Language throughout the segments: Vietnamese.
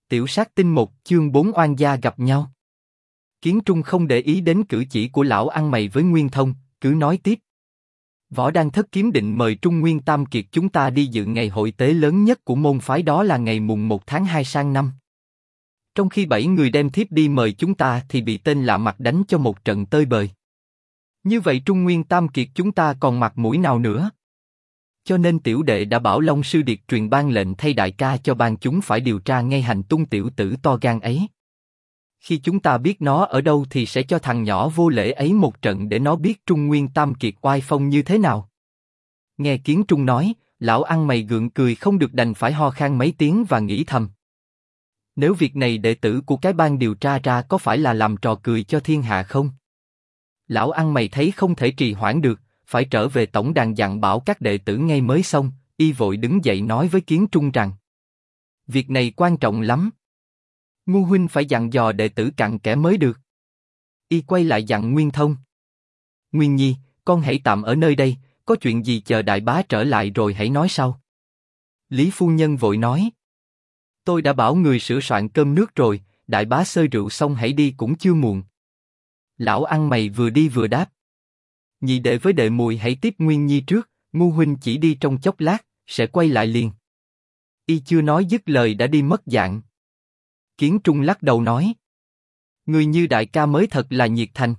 Tiểu sát tinh 1 chương 4 oan gia gặp nhau. Kiến Trung không để ý đến cử chỉ của lão ăn mày với Nguyên Thông, cứ nói tiếp. Võ Đăng Thất Kiếm định mời Trung Nguyên Tam Kiệt chúng ta đi dự ngày hội tế lớn nhất của môn phái, đó là ngày mùng 1 tháng 2 sang năm. Trong khi 7 người đem thiếp đi mời chúng ta thì bị tên lạ mặt đánh cho một trận tơi bời. Như vậy Trung Nguyên Tam Kiệt chúng ta còn mặt mũi nào nữa? Cho nên tiểu đệ đã bảo Long Sư Điệt truyền ban lệnh thay đại ca cho ban chúng phải điều tra ngay hành tung tiểu tử to gan ấy. Khi chúng ta biết nó ở đâu thì sẽ cho thằng nhỏ vô lễ ấy một trận để nó biết Trung Nguyên Tam Kiệt oai phong như thế nào. Nghe Kiến Trung nói, lão ăn mày gượng cười không được đành phải ho khan mấy tiếng và nghĩ thầm. Nếu việc này đệ tử của cái ban điều tra ra có phải là làm trò cười cho thiên hạ không? Lão ăn mày thấy không thể trì hoãn được, phải trở về tổng đàn dặn bảo các đệ tử ngay mới xong, y vội đứng dậy nói với Kiến Trung rằng: việc này quan trọng lắm. Ngu huynh phải dặn dò đệ tử cặn kẽ mới được. Y quay lại dặn Nguyên Thông: Nguyên Nhi, con hãy tạm ở nơi đây, có chuyện gì chờ đại bá trở lại rồi hãy nói sau. Lý phu nhân vội nói: tôi đã bảo người sửa soạn cơm nước rồi, đại bá xơi rượu xong hãy đi cũng chưa muộn. Lão ăn mày vừa đi vừa đáp: nhị đệ với đệ muội hãy tiếp Nguyên Nhi trước, ngu huynh chỉ đi trong chốc lát, sẽ quay lại liền. Y chưa nói dứt lời đã đi mất dạng. Kiến Trung lắc đầu nói: người như đại ca mới thật là nhiệt thành.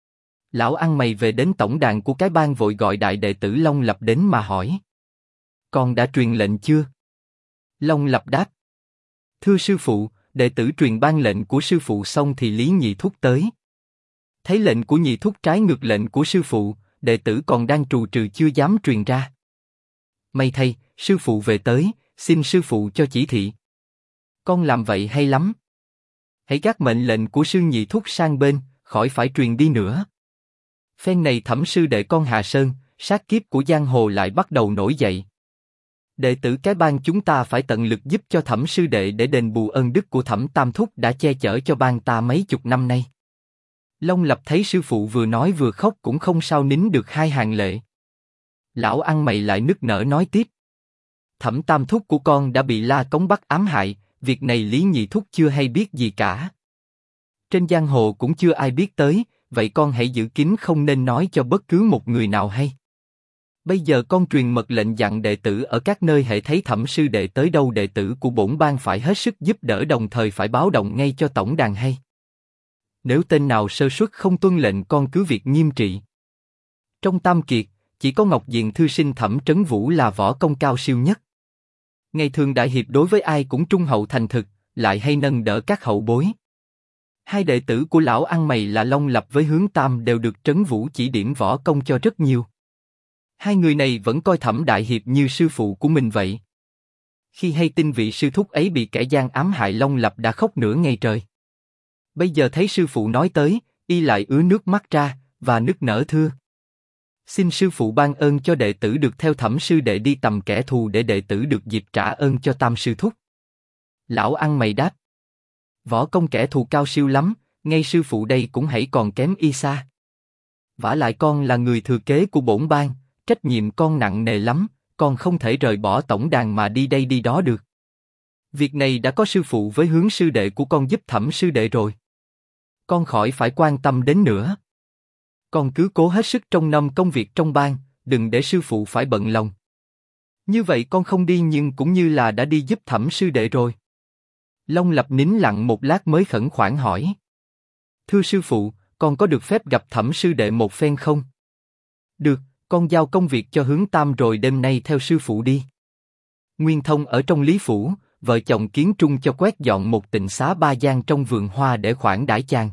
Lão ăn mày về đến tổng đàn của cái bang vội gọi đại đệ tử Long Lập đến mà hỏi: con đã truyền lệnh chưa? Long Lập đáp: thưa sư phụ, đệ tử truyền ban lệnh của sư phụ xong thì Lý Nhị Thúc tới. Thấy lệnh của Nhị Thúc trái ngược lệnh của sư phụ, đệ tử còn đang trù trừ chưa dám truyền ra. May thay, sư phụ về tới, xin sư phụ cho chỉ thị. Con làm vậy hay lắm. Hãy gác mệnh lệnh của sư Nhị Thúc sang bên, khỏi phải truyền đi nữa. Phen này Thẩm sư đệ con Hà Sơn, sát kiếp của giang hồ lại bắt đầu nổi dậy. Đệ tử cái bang chúng ta phải tận lực giúp cho Thẩm sư đệ để đền bù ơn đức của Thẩm Tam Thúc đã che chở cho bang ta mấy chục năm nay. Long Lập thấy sư phụ vừa nói vừa khóc cũng không sao nín được hai hàng lệ. Lão ăn mày lại nức nở nói tiếp: Thẩm Tam Thúc của con đã bị La Cống Bắc ám hại, việc này Lý Nhị Thúc chưa hay biết gì cả. Trên giang hồ cũng chưa ai biết tới, vậy con hãy giữ kín không nên nói cho bất cứ một người nào hay. Bây giờ con truyền mật lệnh dặn đệ tử ở các nơi hễ thấy Thẩm sư đệ tới đâu đệ tử của bổn bang phải hết sức giúp đỡ, đồng thời phải báo động ngay cho tổng đàn hay. Nếu tên nào sơ suất không tuân lệnh con cứ việc nghiêm trị. Trong Tam Kiệt, chỉ có Ngọc Diện thư sinh Thẩm Trấn Vũ là võ công cao siêu nhất. Ngày thường đại hiệp đối với ai cũng trung hậu thành thực, lại hay nâng đỡ các hậu bối. Hai đệ tử của lão ăn mày là Long Lập với Hướng Tam đều được Trấn Vũ chỉ điểm võ công cho rất nhiều. Hai người này vẫn coi Thẩm đại hiệp như sư phụ của mình vậy. Khi hay tin vị sư thúc ấy bị kẻ gian ám hại, Long Lập đã khóc nửa ngày trời. Bây giờ thấy sư phụ nói tới, y lại ứa nước mắt ra và nức nở thưa: xin sư phụ ban ơn cho đệ tử được theo Thẩm sư đệ đi tầm kẻ thù để đệ tử được dịp trả ơn cho Tam sư thúc. Lão ăn mày đáp: võ công kẻ thù cao siêu lắm, ngay sư phụ đây cũng hãy còn kém y xa. Vả lại con là người thừa kế của bổn bang, trách nhiệm con nặng nề lắm, con không thể rời bỏ tổng đàn mà đi đây đi đó được. Việc này đã có sư phụ với Hướng sư đệ của con giúp Thẩm sư đệ rồi. Con khỏi phải quan tâm đến nữa. Con cứ cố hết sức trông nom công việc trong bang, đừng để sư phụ phải bận lòng. Như vậy con không đi nhưng cũng như là đã đi giúp Thẩm sư đệ rồi. Long Lập nín lặng một lát mới khẩn khoản hỏi: thưa sư phụ, con có được phép gặp Thẩm sư đệ một phen không? Được, con giao công việc cho Hướng Tam rồi đêm nay theo sư phụ đi. Nguyên Thông ở trong Lý phủ, vợ chồng Kiến Trung cho quét dọn một tịnh xá ba gian trong vườn hoa để khoản đãi chàng.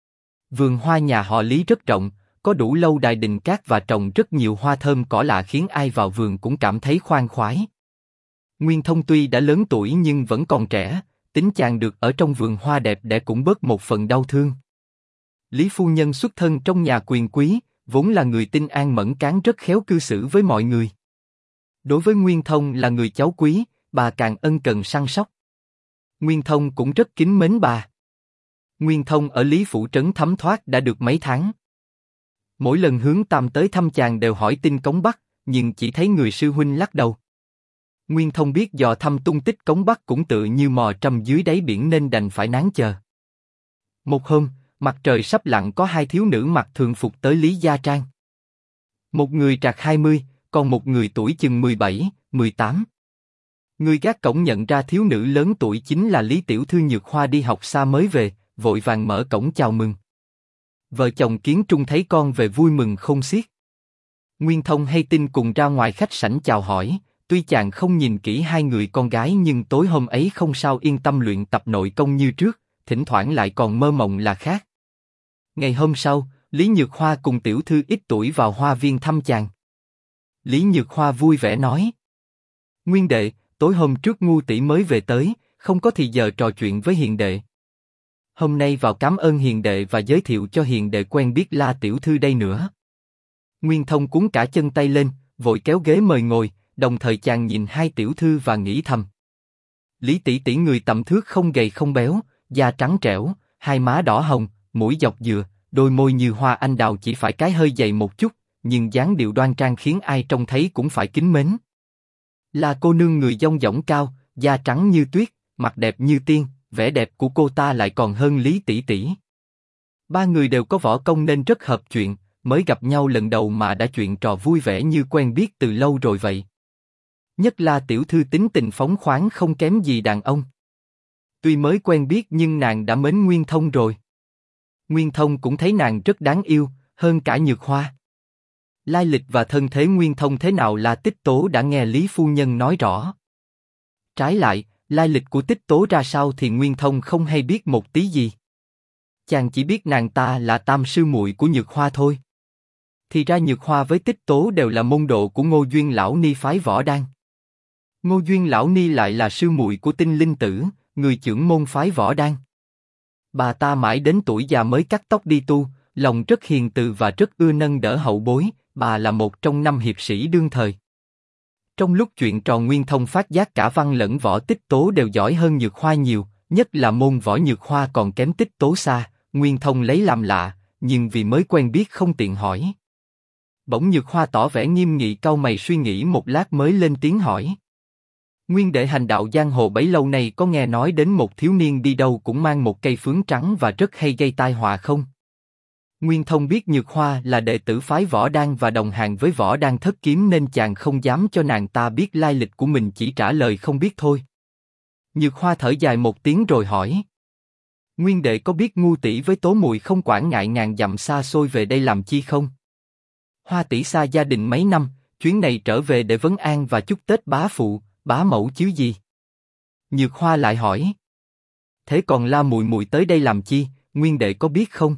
Vườn hoa nhà họ Lý rất rộng, có đủ lâu đài đình cát và trồng rất nhiều hoa thơm cỏ lạ khiến ai vào vườn cũng cảm thấy khoan khoái. Nguyên Thông tuy đã lớn tuổi nhưng vẫn còn trẻ, tính chàng được ở trong vườn hoa đẹp đẽ cũng bớt một phần đau thương. Lý phu nhân xuất thân trong nhà quyền quý, vốn là người tinh an mẫn cán rất khéo cư xử với mọi người. Đối với Nguyên Thông là người cháu quý, bà càng ân cần săn sóc. Nguyên Thông cũng rất kính mến bà. Nguyên Thông ở Lý phủ trấn thấm thoát đã được mấy tháng. Mỗi lần Hướng Tam tới thăm chàng đều hỏi tin Cống Bắc, nhưng chỉ thấy người sư huynh lắc đầu. Nguyên Thông biết dò thăm tung tích Cống Bắc cũng tự như mò trầm dưới đáy biển nên đành phải nán chờ. Một hôm, mặt trời sắp lặn có hai thiếu nữ mặc thường phục tới Lý Gia Trang. Một người trạc 20, còn một người tuổi chừng 17, 18. Người gác cổng nhận ra thiếu nữ lớn tuổi chính là Lý Tiểu Thư Nhược Hoa đi học xa mới về, vội vàng mở cổng chào mừng. Vợ chồng Kiến Trung thấy con về vui mừng không xiết. Nguyên Thông hay tin cùng ra ngoài khách sảnh chào hỏi, tuy chàng không nhìn kỹ hai người con gái nhưng tối hôm ấy không sao yên tâm luyện tập nội công như trước, thỉnh thoảng lại còn mơ mộng là khác. Ngày hôm sau, Lý Nhược Hoa cùng tiểu thư ít tuổi vào hoa viên thăm chàng. Lý Nhược Hoa vui vẻ nói: Nguyên đệ, tối hôm trước Ngu tỷ mới về tới, không có thì giờ trò chuyện với hiền đệ. Hôm nay vào cảm ơn hiền đệ và giới thiệu cho hiền đệ quen biết La tiểu thư đây nữa. Nguyên Thông cuốn cả chân tay lên, vội kéo ghế mời ngồi, đồng thời chàng nhìn hai tiểu thư và nghĩ thầm: Lý tỷ tỷ người tầm thước không gầy không béo, da trắng trẻo, hai má đỏ hồng, mũi dọc dừa, đôi môi như hoa anh đào chỉ phải cái hơi dày một chút, nhưng dáng điệu đoan trang khiến ai trông thấy cũng phải kính mến. La cô nương người dong dỏng cao, da trắng như tuyết, mặt đẹp như tiên, vẻ đẹp của cô ta lại còn hơn Lý tỷ tỷ. Ba người đều có võ công nên rất hợp chuyện, mới gặp nhau lần đầu mà đã chuyện trò vui vẻ như quen biết từ lâu rồi vậy. Nhất là tiểu thư tính tình phóng khoáng không kém gì đàn ông. Tuy mới quen biết nhưng nàng đã mến Nguyên Thông rồi. Nguyên Thông cũng thấy nàng rất đáng yêu, hơn cả Nhược Hoa. Lai lịch và thân thế Nguyên Thông thế nào là Tích Tố đã nghe Lý phu nhân nói rõ. Trái lại, lai lịch của Tích Tố ra sao thì Nguyên Thông không hay biết một tí gì. Chàng chỉ biết nàng ta là tam sư muội của Nhược Hoa thôi. Thì ra Nhược Hoa với Tích Tố đều là môn đồ của Ngô Duyên Lão Ni phái Võ Đan. Ngô Duyên Lão Ni lại là sư muội của Tinh Linh Tử, người trưởng môn phái Võ Đan. Bà ta mãi đến tuổi già mới cắt tóc đi tu, lòng rất hiền từ và rất ưa nâng đỡ hậu bối, bà là một trong 5 hiệp sĩ đương thời. Trong lúc chuyện trò Nguyên Thông phát giác cả văn lẫn võ Tích Tố đều giỏi hơn Nhược Hoa nhiều, nhất là môn võ Nhược Hoa còn kém Tích Tố xa, Nguyên Thông lấy làm lạ, nhưng vì mới quen biết không tiện hỏi. Bỗng Nhược Hoa tỏ vẻ nghiêm nghị cau mày suy nghĩ một lát mới lên tiếng hỏi: Nguyên đệ hành đạo giang hồ bấy lâu nay có nghe nói đến một thiếu niên đi đâu cũng mang một cây phướng trắng và rất hay gây tai họa không? Nguyên Thông biết Nhược Hoa là đệ tử phái Võ Đan và đồng hàng với Võ Đan thất kiếm nên chàng không dám cho nàng ta biết lai lịch của mình, chỉ trả lời không biết thôi. Nhược Hoa thở dài một tiếng rồi hỏi: Nguyên đệ có biết Ngu tỷ với Tố muội không quản ngại ngàn dặm xa xôi về đây làm chi không? Hoa tỷ xa gia đình mấy năm, chuyến này trở về để vấn an và chúc Tết bá phụ, bá mẫu chứ gì? Nhược Hoa lại hỏi: Thế còn La muội muội tới đây làm chi, Nguyên đệ có biết không?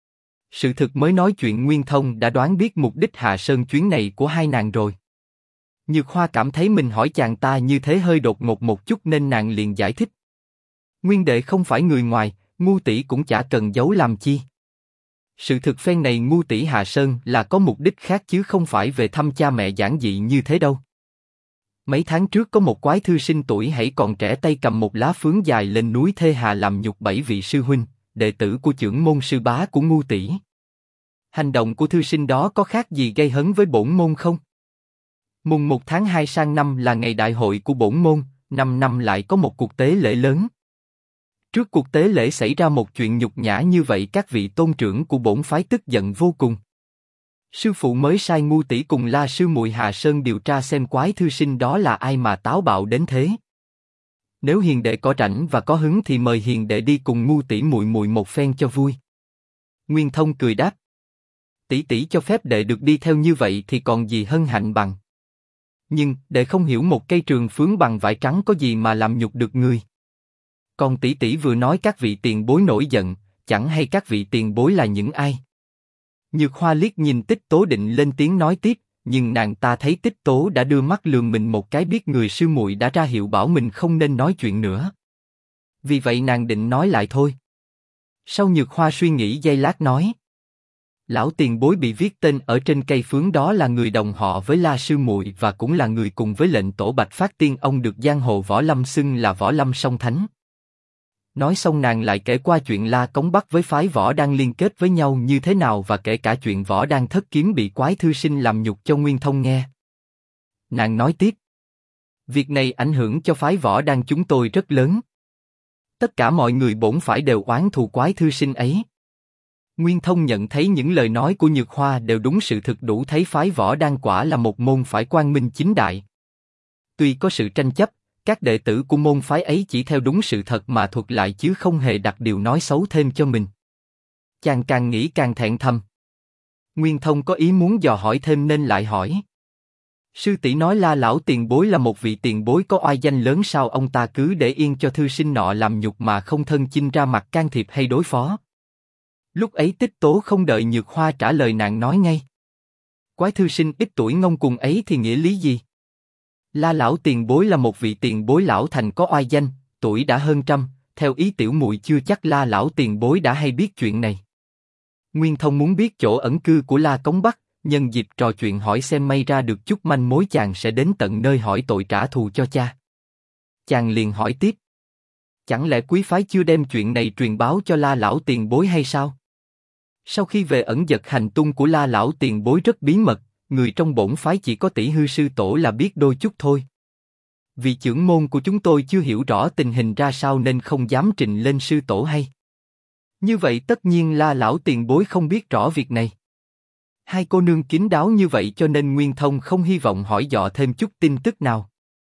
Sự thực mới nói chuyện Nguyên Thông đã đoán biết mục đích hạ sơn chuyến này của hai nàng rồi. Nhược Hoa cảm thấy mình hỏi chàng ta như thế hơi đột ngột một chút nên nàng liền giải thích: Nguyên đệ không phải người ngoài, Ngu tỷ cũng chả cần giấu làm chi. Sự thực phen này Ngu tỷ hạ sơn là có mục đích khác chứ không phải về thăm cha mẹ giản dị như thế đâu. Mấy tháng trước có một quái thư sinh tuổi hãy còn trẻ tay cầm một lá phướng dài lên núi Thê Hà làm nhục 7 vị sư huynh, đệ tử của trưởng môn sư bá của Ngu tỷ. Hành động của thư sinh đó có khác gì gây hấn với bổn môn không? Mùng 1 tháng 2 sang năm là ngày đại hội của bổn môn, 5 năm lại có một cuộc tế lễ lớn. Trước cuộc tế lễ xảy ra một chuyện nhục nhã như vậy, các vị tôn trưởng của bổn phái tức giận vô cùng. Sư phụ mới sai Ngu tỷ cùng La sư muội hạ sơn điều tra xem quái thư sinh đó là ai mà táo bạo đến thế. Nếu hiền đệ có rảnh và có hứng thì mời hiền đệ đi cùng Ngu tỷ muội muội một phen cho vui. Nguyên Thông cười đáp: Tỷ tỷ cho phép đệ được đi theo như vậy thì còn gì hân hạnh bằng. Nhưng đệ không hiểu một cây trường phướng bằng vải trắng có gì mà làm nhục được người. Còn tỷ tỷ vừa nói các vị tiền bối nổi giận, chẳng hay các vị tiền bối là những ai? Nhược Hoa liếc nhìn Tích Tố định lên tiếng nói tiếp, nhưng nàng ta thấy Tích Tố đã đưa mắt lườm mình một cái, biết người sư muội đã ra hiệu bảo mình không nên nói chuyện nữa. Vì vậy nàng định nói lại thôi. Sau Nhược Hoa suy nghĩ giây lát nói: Lão tiền bối bị viết tên ở trên cây phướng đó là người đồng họ với La sư muội và cũng là người cùng với lệnh tổ Bạch Phát Tiên ông được giang hồ võ lâm xưng là Võ Lâm Song Thánh. Nói xong nàng lại kể qua chuyện La Cống Bắc với phái Võ Đan liên kết với nhau như thế nào và kể cả chuyện Võ Đan thất kiếm bị quái thư sinh làm nhục cho Nguyên Thông nghe. Nàng nói tiếp: Việc này ảnh hưởng cho phái Võ Đan chúng tôi rất lớn. Tất cả mọi người bổn phải đều oán thù quái thư sinh ấy. Nguyên Thông nhận thấy những lời nói của Nhược Hoa đều đúng sự thực, đủ thấy phái Võ Đan quả là một môn phái quang minh chính đại. Tuy có sự tranh chấp, các đệ tử của môn phái ấy chỉ theo đúng sự thật mà thuật lại chứ không hề đặt điều nói xấu thêm cho mình. Chàng càng nghĩ càng thẹn thầm. Nguyên Thông có ý muốn dò hỏi thêm nên lại hỏi. Sư tỷ nói La lão tiền bối là một vị tiền bối có oai danh lớn, sao ông ta cứ để yên cho thư sinh nọ làm nhục mà không thân chinh ra mặt can thiệp hay đối phó? Lúc ấy Tích Tố không đợi Nhược Hoa trả lời, nàng nói ngay. Quái thư sinh ít tuổi ngông cuồng ấy thì nghĩa lý gì? La lão tiền bối là một vị tiền bối lão thành có oai danh, tuổi đã hơn trăm, theo ý tiểu muội chưa chắc La lão tiền bối đã hay biết chuyện này. Nguyên Thông muốn biết chỗ ẩn cư của La Cống Bắc, nhân dịp trò chuyện hỏi xem may ra được chút manh mối chàng sẽ đến tận nơi hỏi tội trả thù cho cha. Chàng liền hỏi tiếp. Chẳng lẽ quý phái chưa đem chuyện này truyền báo cho La lão tiền bối hay sao? Sau khi về ẩn dật hành tung của La lão tiền bối rất bí mật, người trong bổn phái chỉ có Tỷ Hư sư tổ là biết đôi chút thôi. Vì trưởng môn của chúng tôi chưa hiểu rõ tình hình ra sao nên không dám trình lên sư tổ hay. Như vậy tất nhiên La lão tiền bối không biết rõ việc này. Hai cô nương kín đáo như vậy cho nên Nguyên Thông không hy vọng hỏi dò thêm chút tin tức nào.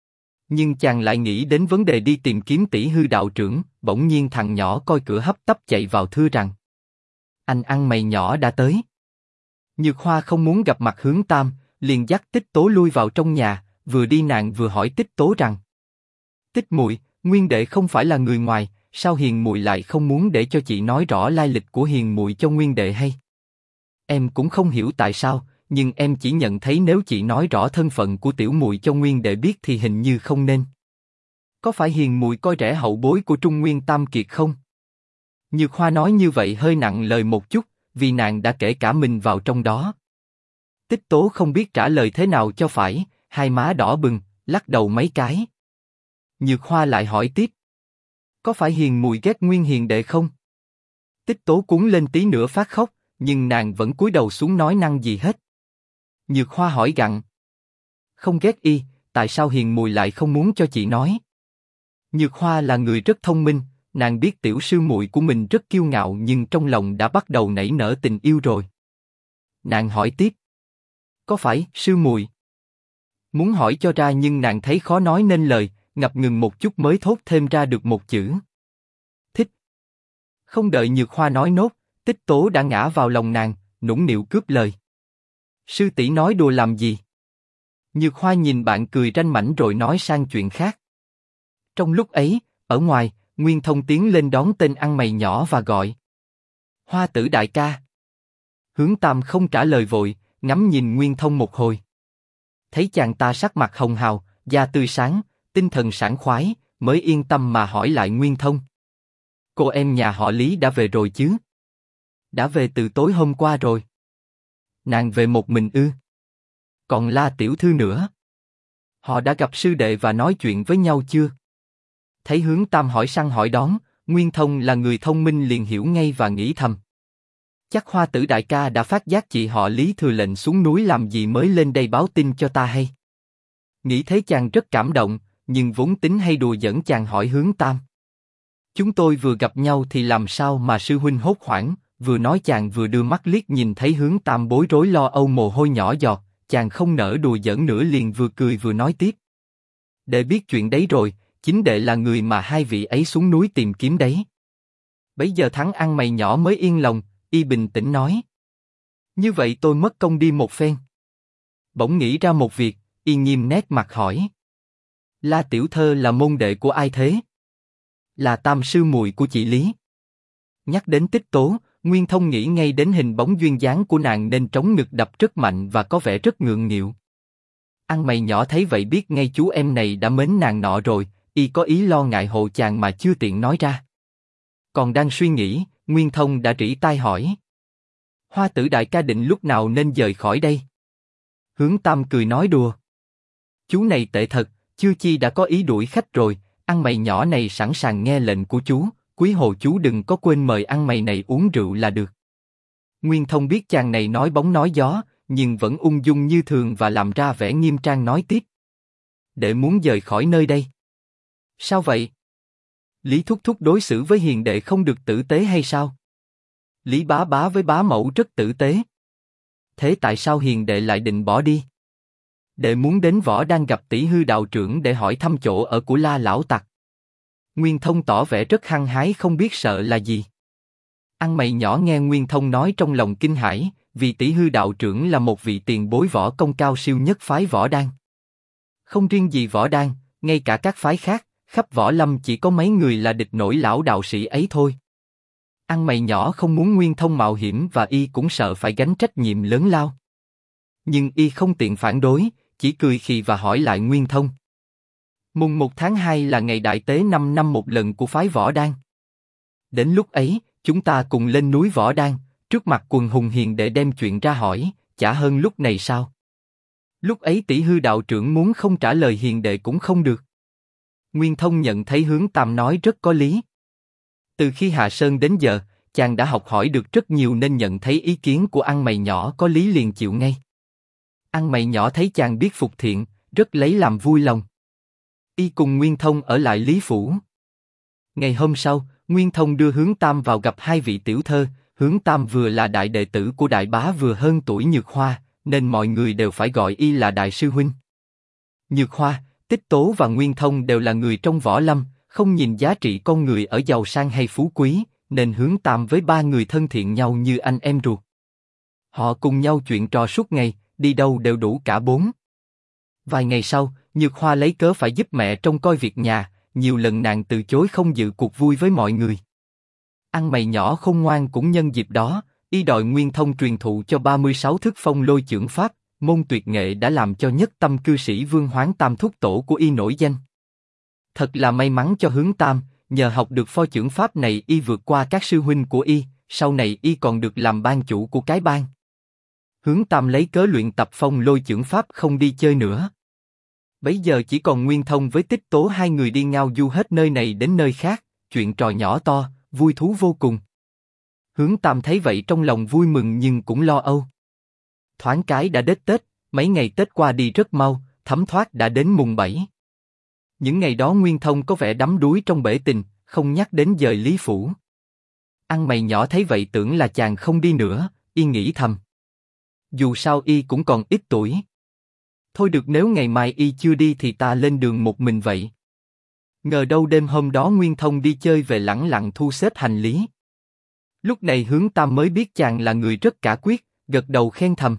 Nhưng chàng lại nghĩ đến vấn đề đi tìm kiếm Tỷ Hư đạo trưởng, bỗng nhiên thằng nhỏ coi cửa hấp tấp chạy vào thưa rằng. Anh ăn mày nhỏ đã tới. Nhược Hoa không muốn gặp mặt Hướng Tam, liền dắt Tích Tố lui vào trong nhà, vừa đi nàng vừa hỏi Tích Tố rằng. Tích muội, Nguyên đệ không phải là người ngoài, sao Hiền muội lại không muốn để cho chị nói rõ lai lịch của Hiền muội cho Nguyên đệ hay? Em cũng không hiểu tại sao, nhưng em chỉ nhận thấy nếu chị nói rõ thân phận của tiểu muội cho Nguyên đệ biết thì hình như không nên. Có phải Hiền muội coi rẻ hậu bối của Trung Nguyên Tam Kiệt không? Nhược Hoa nói như vậy hơi nặng lời một chút, vì nàng đã kể cả mình vào trong đó. Tích Tố không biết trả lời thế nào cho phải, hai má đỏ bừng, lắc đầu mấy cái. Nhược Hoa lại hỏi tiếp. Có phải Hiền muội ghét Nguyên hiền đệ không? Tích Tố cuống lên tí nữa phát khóc, nhưng nàng vẫn cúi đầu xuống nói năng gì hết. Nhược Hoa hỏi gặng. Không ghét y, tại sao Hiền muội lại không muốn cho chị nói? Nhược Hoa là người rất thông minh, nàng biết tiểu sư muội của mình rất kiêu ngạo nhưng trong lòng đã bắt đầu nảy nở tình yêu rồi. Nàng hỏi tiếp. Có phải sư muội? Muốn hỏi cho ra nhưng nàng thấy khó nói nên lời, ngập ngừng một chút mới thốt thêm ra được một chữ. Thích. Không đợi Nhược Hoa nói nốt, Tích Tố đã ngã vào lòng nàng, nũng nịu cướp lời. Sư tỷ nói đùa làm gì? Nhược Hoa nhìn bạn cười ranh mãnh rồi nói sang chuyện khác. Trong lúc ấy, ở ngoài, Nguyên Thông tiến lên đón tên ăn mày nhỏ và gọi. Hoa tử đại ca. Hướng Tam không trả lời vội, ngắm nhìn Nguyên Thông một hồi. Thấy chàng ta sắc mặt hồng hào, da tươi sáng, tinh thần sảng khoái, mới yên tâm mà hỏi lại Nguyên Thông. Cô em nhà họ Lý đã về rồi chứ? Đã về từ tối hôm qua rồi. Nàng về một mình ư? Còn La tiểu thư nữa? Họ đã gặp sư đệ và nói chuyện với nhau chưa? Thấy Hướng Tam hỏi săn hỏi đón, Nguyên Thông là người thông minh liền hiểu ngay và nghĩ thầm. Chắc Hoa tử đại ca đã phát giác chị họ Lý thừa lệnh xuống núi làm gì mới lên đây báo tin cho ta hay. Nghĩ thế chàng rất cảm động, nhưng vốn tính hay đùa giỡn chàng hỏi Hướng Tam. Chúng tôi vừa gặp nhau thì làm sao mà sư huynh hốt hoảng, vừa nói chàng vừa đưa mắt liếc nhìn thấy Hướng Tam bối rối lo âu mồ hôi nhỏ giọt, chàng không nỡ đùa giỡn nữa liền vừa cười vừa nói tiếp. Đệ biết chuyện đấy rồi, chính đệ là người mà hai vị ấy xuống núi tìm kiếm đấy. Bấy giờ thắng ăn mày nhỏ mới yên lòng, y bình tĩnh nói. Như vậy tôi mất công đi một phen. Bỗng nghĩ ra một việc, y nghiêm nét mặt hỏi. La tiểu thơ là môn đệ của ai thế? Là tam sư muội của chị Lý. Nhắc đến Tích Tố, Nguyên Thông nghĩ ngay đến hình bóng duyên dáng của nàng nên trống ngực đập rất mạnh và có vẻ rất ngượng nghịu. Ăn mày nhỏ thấy vậy biết ngay chú em này đã mến nàng nọ rồi, y có ý lo ngại hộ chàng mà chưa tiện nói ra. Còn đang suy nghĩ, Nguyên Thông đã rỉ tai hỏi. Hoa tử đại ca định lúc nào nên rời khỏi đây? Hướng Tam cười nói đùa. Chú này tệ thật, chưa chi đã có ý đuổi khách rồi, ăn mày nhỏ này sẵn sàng nghe lệnh của chú, quý hồ chú đừng có quên mời ăn mày này uống rượu là được. Nguyên Thông biết chàng này nói bóng nói gió, nhưng vẫn ung dung như thường và làm ra vẻ nghiêm trang nói tiếp. Đệ muốn dời khỏi nơi đây. Sao vậy? Lý Thúc Thúc đối xử với hiền đệ không được tử tế hay sao? Lý Bá Bá với bá mẫu rất tử tế. Thế tại sao hiền đệ lại định bỏ đi? Đệ muốn đến Võ Đan gặp Tỷ Hư đạo trưởng để hỏi thăm chỗ ở của La lão tặc. Nguyên Thông tỏ vẻ rất hăng hái không biết sợ là gì. Ăn mày nhỏ nghe Nguyên Thông nói trong lòng kinh hãi, vì Tỷ Hư đạo trưởng là một vị tiền bối võ công cao siêu nhất phái Võ Đan. Không riêng gì Võ Đan, ngay cả các phái khác, khắp Võ Lâm chỉ có mấy người là địch nổi lão đạo sĩ ấy thôi. Ăn mày nhỏ không muốn Nguyên Thông mạo hiểm và y cũng sợ phải gánh trách nhiệm lớn lao. Nhưng y không tiện phản đối, chỉ cười khì và hỏi lại Nguyên Thông. Mùng 1 tháng 2 là ngày đại tế 5 năm một lần của phái Võ Đan. Đến lúc ấy, chúng ta cùng lên núi Võ Đan, trước mặt quần hùng hiền để đem chuyện ra hỏi, chả hơn lúc này sao? Lúc ấy Tỷ Hư đạo trưởng muốn không trả lời hiền đệ cũng không được. Nguyên Thông nhận thấy Hướng Tam nói rất có lý. Từ khi hạ sơn đến giờ, chàng đã học hỏi được rất nhiều nên nhận thấy ý kiến của ăn mày nhỏ có lý liền chịu ngay. Ăn mày nhỏ thấy chàng biết phục thiện, rất lấy làm vui lòng. Y cùng Nguyên Thông ở lại Lý Phủ. Ngày hôm sau, Nguyên Thông đưa Hướng Tam vào gặp hai vị tiểu thơ. Hướng Tam vừa là đại đệ tử của đại bá vừa hơn tuổi Nhược Hoa, nên mọi người đều phải gọi y là đại sư huynh. Nhược Hoa, Tích Tố và Nguyên Thông đều là người trong võ lâm, không nhìn giá trị con người ở giàu sang hay phú quý, nên Hướng Tam với ba người thân thiện nhau như anh em ruột. Họ cùng nhau chuyện trò suốt ngày, đi đâu đều đủ cả bốn. Vài ngày sau, Nhược Hoa lấy cớ phải giúp mẹ trông coi việc nhà, nhiều lần nàng từ chối không dự cuộc vui với mọi người. Ăn mày nhỏ khôn ngoan cũng nhân dịp đó, y đòi Nguyên Thông truyền thụ cho 36 thức phong lôi chưởng pháp, môn tuyệt nghệ đã làm cho nhất tâm cư sĩ Vương Hoán Tam thúc tổ của y nổi danh. Thật là may mắn cho Hướng Tam, nhờ học được phó chưởng pháp này y vượt qua các sư huynh của y, sau này y còn được làm ban chủ của cái bang. Hướng Tam lấy cớ luyện tập phong lôi chưởng pháp không đi chơi nữa. Bấy giờ chỉ còn Nguyên Thông với Tích Tố hai người đi ngao du hết nơi này đến nơi khác, chuyện trò nhỏ to, vui thú vô cùng. Hướng Tam thấy vậy trong lòng vui mừng nhưng cũng lo âu. Thoáng cái đã đến Tết, mấy ngày Tết qua đi rất mau, thấm thoát đã đến mùng 7. Những ngày đó Nguyên Thông có vẻ đắm đuối trong bể tình, không nhắc đến dời Lý Phủ. Ăn mày nhỏ thấy vậy tưởng là chàng không đi nữa, y nghĩ thầm. Dù sao y cũng còn ít tuổi. Thôi được nếu ngày mai y chưa đi thì ta lên đường một mình vậy. Ngờ đâu đêm hôm đó Nguyên Thông đi chơi về lẳng lặng thu xếp hành lý. Lúc này Hướng Tam mới biết chàng là người rất cả quyết, gật đầu khen thầm.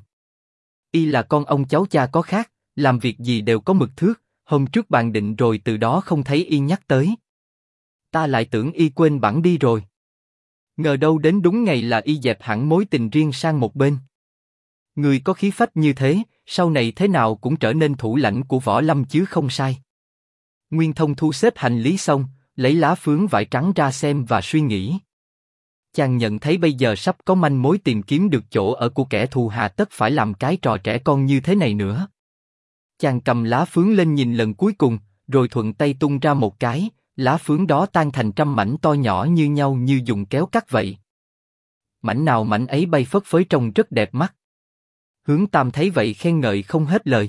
Y là con ông cháu cha có khác, làm việc gì đều có mực thước, hôm trước bàn định rồi từ đó không thấy y nhắc tới. Ta lại tưởng y quên bẵng đi rồi. Ngờ đâu đến đúng ngày là y dẹp hẳn mối tình riêng sang một bên. Người có khí phách như thế, sau này thế nào cũng trở nên thủ lãnh của võ lâm chứ không sai. Nguyên Thông thu xếp hành lý xong, lấy lá phướng vải trắng ra xem và suy nghĩ. Chàng nhận thấy bây giờ sắp có manh mối tìm kiếm được chỗ ở của kẻ thù, hà tất phải làm cái trò trẻ con như thế này nữa. Chàng cầm lá phướng lên nhìn lần cuối cùng, rồi thuận tay tung ra một cái, lá phướng đó tan thành trăm mảnh to nhỏ như nhau như dùng kéo cắt vậy. Mảnh nào mảnh ấy bay phất phới trông rất đẹp mắt. Hướng Tam thấy vậy khen ngợi không hết lời.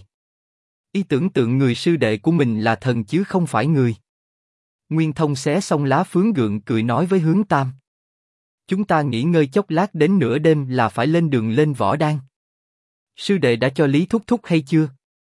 Y tưởng tượng người sư đệ của mình là thần chứ không phải người. Nguyên Thông xé xong lá phướng gượng cười nói với Hướng Tam. Chúng ta nghỉ ngơi chốc lát đến nửa đêm là phải lên đường lên Võ Đan. Sư đệ đã cho Lý Thúc Thúc hay chưa?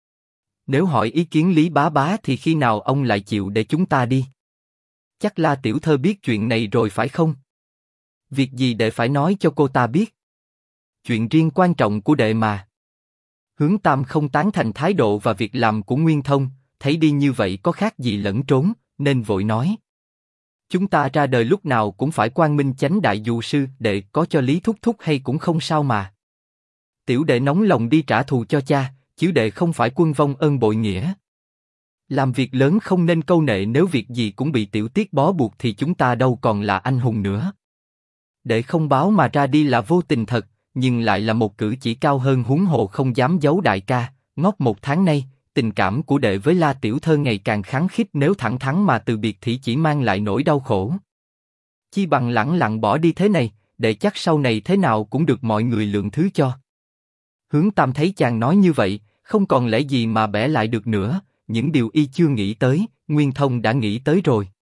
Nếu hỏi ý kiến Lý Bá Bá thì khi nào ông lại chịu để chúng ta đi? Chắc La tiểu thơ biết chuyện này rồi phải không? Việc gì đệ phải nói cho cô ta biết? Chuyện riêng quan trọng của đệ mà. Hướng Tam không tán thành thái độ và việc làm của Nguyên Thông, thấy đi như vậy có khác gì lẫn trốn, nên vội nói. Chúng ta ra đời lúc nào cũng phải quang minh chánh đại, dù sư đệ có cho Lý Thúc Thúc hay cũng không sao mà. Tiểu đệ nóng lòng đi trả thù cho cha, chứ đệ không phải quân vong ơn bội nghĩa. Làm việc lớn không nên câu nệ, nếu việc gì cũng bị tiểu tiết bó buộc thì chúng ta đâu còn là anh hùng nữa. Đệ không báo mà ra đi là vô tình thật, nhưng lại là một cử chỉ cao hơn, huống hồ không dám giấu đại ca. Ngót một tháng nay, tình cảm của đệ với La tiểu thơ ngày càng khăng khít, nếu thẳng thắn mà từ biệt thì chỉ mang lại nỗi đau khổ. Chi bằng lẳng lặng bỏ đi thế này, đệ chắc sau này thế nào cũng được mọi người lượng thứ cho. Hướng Tam thấy chàng nói như vậy, không còn lẽ gì mà bẻ lại được nữa, những điều y chưa nghĩ tới, Nguyên Thông đã nghĩ tới rồi.